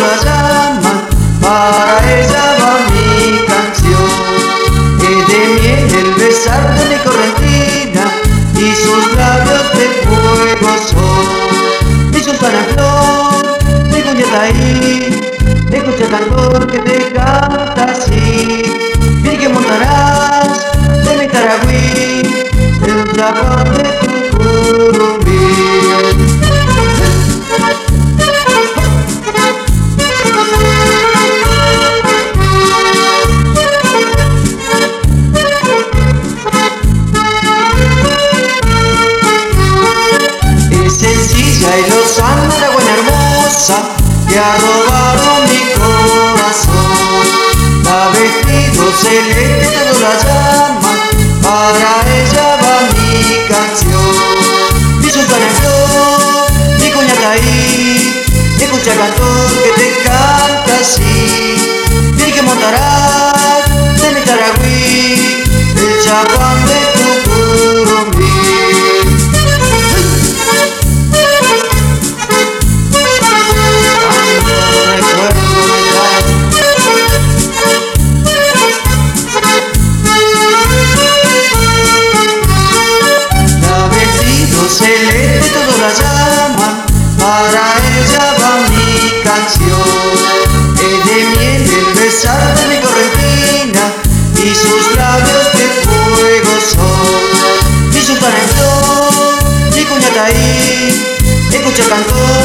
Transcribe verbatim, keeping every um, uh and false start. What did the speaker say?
la llaman, para ella va mi canción. Es de miel el besar de mi correntina y sus labios de fuego son. Mi sultana en flor, mi cuñata ahí, escucha el cantor que te canta así. Mira que montarás de mi taragüí, el chapán de tu curumbí. Es sencilla y lozana la buena hermosa que ha robado mi corazón. La vestido celeste todo la llama, para ella va mi canción. Mi sultana en flor, mi cuñata ahí, escucha el cantor que te canta así. Mira que montarás de mi taragüí, el chapán de tu curumbí. Celeste todo la llama, para ella va mi canción. Es de miel el besar de mi correntina y sus labios de fuego son. Mi sultana en flor, mi cuñata ahí, escucha el cantor